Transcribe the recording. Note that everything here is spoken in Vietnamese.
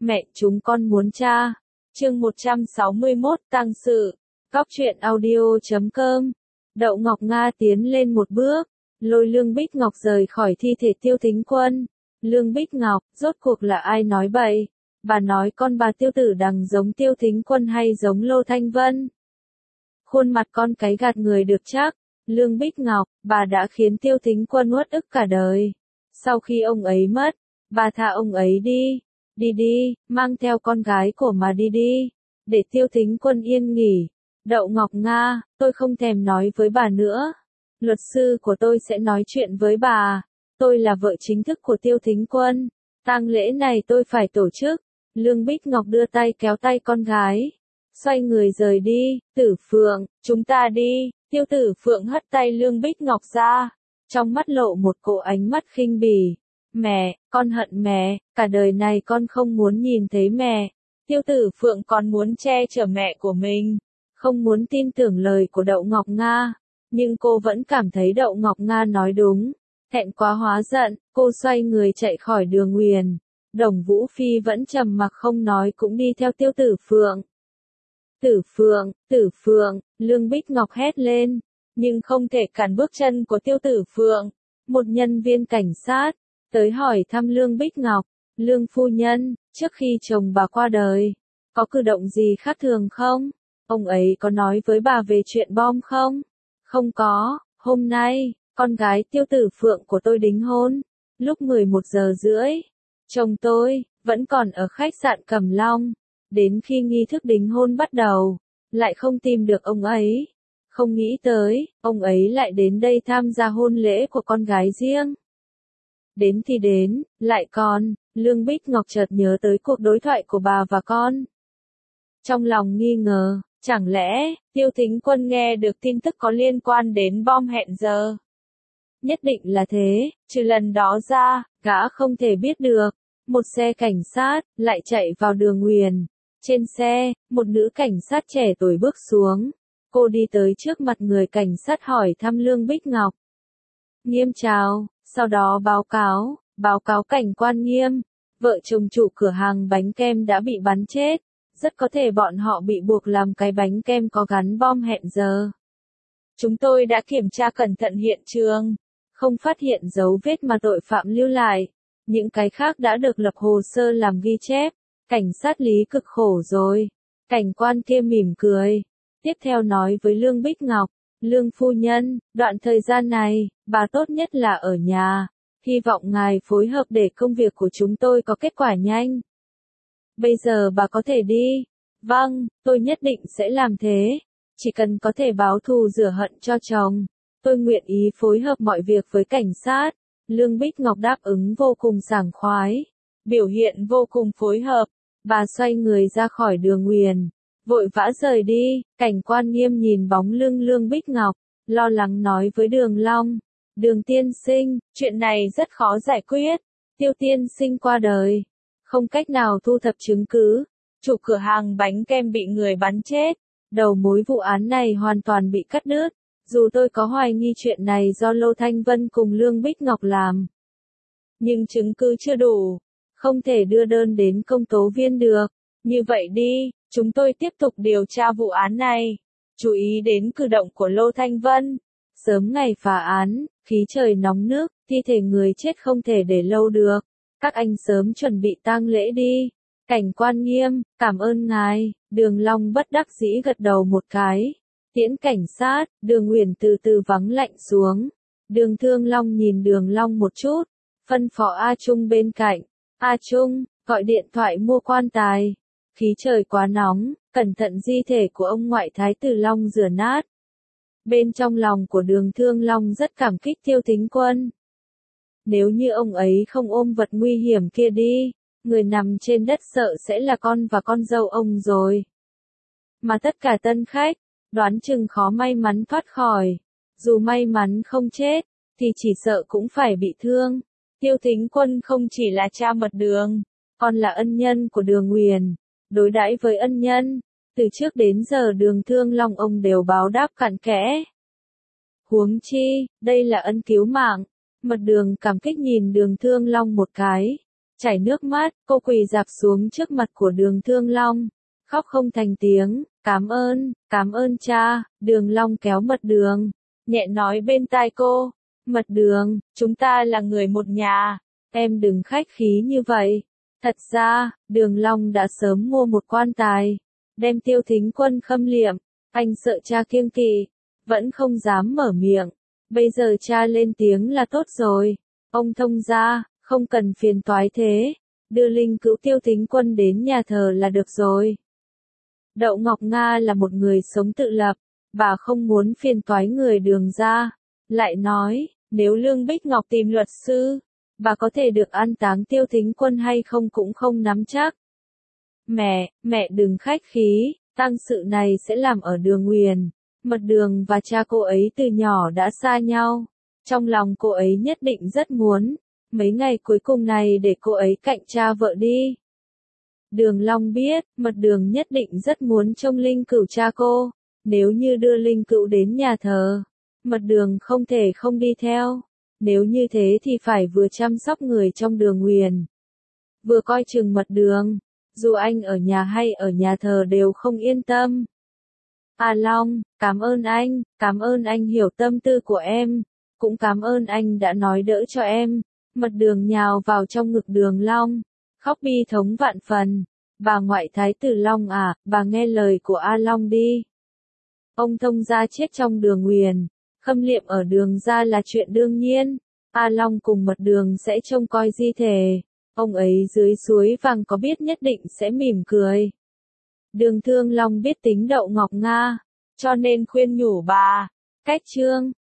Mẹ chúng con muốn cha. Chương 161 tang sự. Cóc truyện audio.com. Đậu Ngọc Nga tiến lên một bước, lôi Lương Bích Ngọc rời khỏi thi thể Tiêu Thính Quân. Lương Bích Ngọc, rốt cuộc là ai nói bậy? Bà nói con bà Tiêu Tử Đằng giống Tiêu Thính Quân hay giống Lô Thanh Vân? Khuôn mặt con cái gạt người được chắc. Lương Bích Ngọc, bà đã khiến Tiêu Thính Quân uất ức cả đời. Sau khi ông ấy mất, bà tha ông ấy đi. Đi đi, mang theo con gái của mà đi đi. Để Tiêu Thính Quân yên nghỉ. Đậu Ngọc Nga, tôi không thèm nói với bà nữa. Luật sư của tôi sẽ nói chuyện với bà. Tôi là vợ chính thức của Tiêu Thính Quân. Tang lễ này tôi phải tổ chức. Lương Bích Ngọc đưa tay kéo tay con gái. Xoay người rời đi. Tử Phượng, chúng ta đi. Tiêu Tử Phượng hất tay Lương Bích Ngọc ra. Trong mắt lộ một cỗ ánh mắt khinh bỉ. Mẹ, con hận mẹ, cả đời này con không muốn nhìn thấy mẹ. Tiêu Tử Phượng còn muốn che chở mẹ của mình. Không muốn tin tưởng lời của Đậu Ngọc Nga. Nhưng cô vẫn cảm thấy Đậu Ngọc Nga nói đúng. Thẹn quá hóa giận, cô xoay người chạy khỏi Đường Nguyền. Đồng Vũ Phi vẫn trầm mặc không nói cũng đi theo Tiêu Tử Phượng. Tử Phượng, Lương Bích Ngọc hét lên. Nhưng không thể cản bước chân của Tiêu Tử Phượng. Một nhân viên cảnh sát tới hỏi thăm Lương Bích Ngọc. Lương phu nhân, trước khi chồng bà qua đời, có cử động gì khác thường không? Ông ấy có nói với bà về chuyện bom không? Không có, hôm nay, con gái Tiêu Tử Phượng của tôi đính hôn. Lúc 11 giờ rưỡi, chồng tôi vẫn còn ở khách sạn Cẩm Long. Đến khi nghi thức đính hôn bắt đầu, lại không tìm được ông ấy. Không nghĩ tới, ông ấy lại đến đây tham gia hôn lễ của con gái riêng. Đến thì đến, lại còn, Lương Bích Ngọc chợt nhớ tới cuộc đối thoại của bà và con. Trong lòng nghi ngờ, chẳng lẽ, Tiêu Thính Quân nghe được tin tức có liên quan đến bom hẹn giờ? Nhất định là thế, trừ lần đó ra, gã không thể biết được. Một xe cảnh sát, lại chạy vào Đường Nguyền. Trên xe, một nữ cảnh sát trẻ tuổi bước xuống. Cô đi tới trước mặt người cảnh sát hỏi thăm Lương Bích Ngọc. Nghiêm chào, sau đó báo cáo cảnh quan Nghiêm. Vợ chồng chủ cửa hàng bánh kem đã bị bắn chết. Rất có thể bọn họ bị buộc làm cái bánh kem có gắn bom hẹn giờ. Chúng tôi đã kiểm tra cẩn thận hiện trường. Không phát hiện dấu vết mà tội phạm lưu lại. Những cái khác đã được lập hồ sơ làm ghi chép. Cảnh sát Lý cực khổ rồi. Cảnh quan kia mỉm cười. Tiếp theo nói với Lương Bích Ngọc. Lương phu nhân, đoạn thời gian này, bà tốt nhất là ở nhà. Hy vọng ngài phối hợp để công việc của chúng tôi có kết quả nhanh. Bây giờ bà có thể đi. Vâng, tôi nhất định sẽ làm thế. Chỉ cần có thể báo thù rửa hận cho chồng. Tôi nguyện ý phối hợp mọi việc với cảnh sát. Lương Bích Ngọc đáp ứng vô cùng sảng khoái. Biểu hiện vô cùng phối hợp. Bà xoay người ra khỏi Đường Nguyền. Vội vã rời đi. Cảnh quan Nghiêm nhìn bóng lưng Lương Bích Ngọc. Lo lắng nói với Đường Long. Đường tiên sinh, chuyện này rất khó giải quyết. Tiêu tiên sinh qua đời. Không cách nào thu thập chứng cứ. Chủ cửa hàng bánh kem bị người bắn chết. Đầu mối vụ án này hoàn toàn bị cắt đứt. Dù tôi có hoài nghi chuyện này do Lô Thanh Vân cùng Lương Bích Ngọc làm. Nhưng chứng cứ chưa đủ. Không thể đưa đơn đến công tố viên được. Như vậy đi, chúng tôi tiếp tục điều tra vụ án này. Chú ý đến cử động của Lô Thanh Vân. Sớm ngày phá án, khí trời nóng nức, thi thể người chết không thể để lâu được. Các anh sớm chuẩn bị tang lễ đi. Cảnh quan Nghiêm, cảm ơn ngài. Đường Long bất đắc dĩ gật đầu một cái. Tiễn cảnh sát, Đường Nguyền từ từ vắng lạnh xuống. Đường Thương Long nhìn Đường Long một chút. Phân phó A Trung bên cạnh. A Trung, gọi điện thoại mua quan tài. Khí trời quá nóng, cẩn thận di thể của ông ngoại Thái tử Long rửa nát. Bên trong lòng của Đường Thương Long rất cảm kích Tiêu Thính Quân. Nếu như ông ấy không ôm vật nguy hiểm kia đi, người nằm trên đất sợ sẽ là con và con dâu ông rồi. Mà tất cả tân khách, đoán chừng khó may mắn thoát khỏi. Dù may mắn không chết, thì chỉ sợ cũng phải bị thương. Tiêu Thính Quân không chỉ là cha mật Đường, còn là ân nhân của Đường Nguyền. Đối đãi với ân nhân, từ trước đến giờ Đường Thương Long ông đều báo đáp cặn kẽ. Huống chi, đây là ân cứu mạng. Mật Đường cảm kích nhìn Đường Thương Long một cái. chảy nước mắt, cô quỳ rạp xuống trước mặt của Đường Thương Long, khóc không thành tiếng, cảm ơn cha. Đường Long kéo Mật Đường, nhẹ nói bên tai cô, Mật Đường, chúng ta là người một nhà, em đừng khách khí như vậy. Thật ra, Đường Long đã sớm mua một quan tài, đem Tiêu Thính Quân khâm liệm, anh sợ cha kiêng kỵ, vẫn không dám mở miệng. Bây giờ cha lên tiếng là tốt rồi, ông thông gia, không cần phiền toái thế, đưa linh cữu Tiêu Thính Quân đến nhà thờ là được rồi. Đậu Ngọc Nga là một người sống tự lập, bà không muốn phiền toái người Đường gia, lại nói, nếu Lương Bích Ngọc tìm luật sư, bà có thể được an táng Tiêu Thính Quân hay không cũng không nắm chắc. Mẹ đừng khách khí, tang sự này sẽ làm ở Đường Nguyền. Mật Đường và cha cô ấy từ nhỏ đã xa nhau, trong lòng cô ấy nhất định rất muốn, mấy ngày cuối cùng này để cô ấy cạnh cha vợ đi. Đường Long biết, Mật Đường nhất định rất muốn trông linh cữu cha cô, nếu như đưa linh cữu đến nhà thờ, Mật Đường không thể không đi theo, nếu như thế thì phải vừa chăm sóc người trong Đường Nguyền, vừa coi chừng Mật Đường, dù anh ở nhà hay ở nhà thờ đều không yên tâm. A Long, cảm ơn anh hiểu tâm tư của em, cũng cảm ơn anh đã nói đỡ cho em. Mật Đường nhào vào trong ngực Đường Long, khóc bi thống vạn phần. Bà ngoại thái tử Long à, bà nghe lời của A Long đi. Ông thông gia chết trong Đường Nguyền, khâm liệm ở Đường gia là chuyện đương nhiên. A Long cùng Mật Đường sẽ trông coi di thể. Ông ấy dưới suối vàng có biết nhất định sẽ mỉm cười. Đường Thương Long biết tính Đậu Ngọc Nga, cho nên khuyên nhủ bà. Cách chương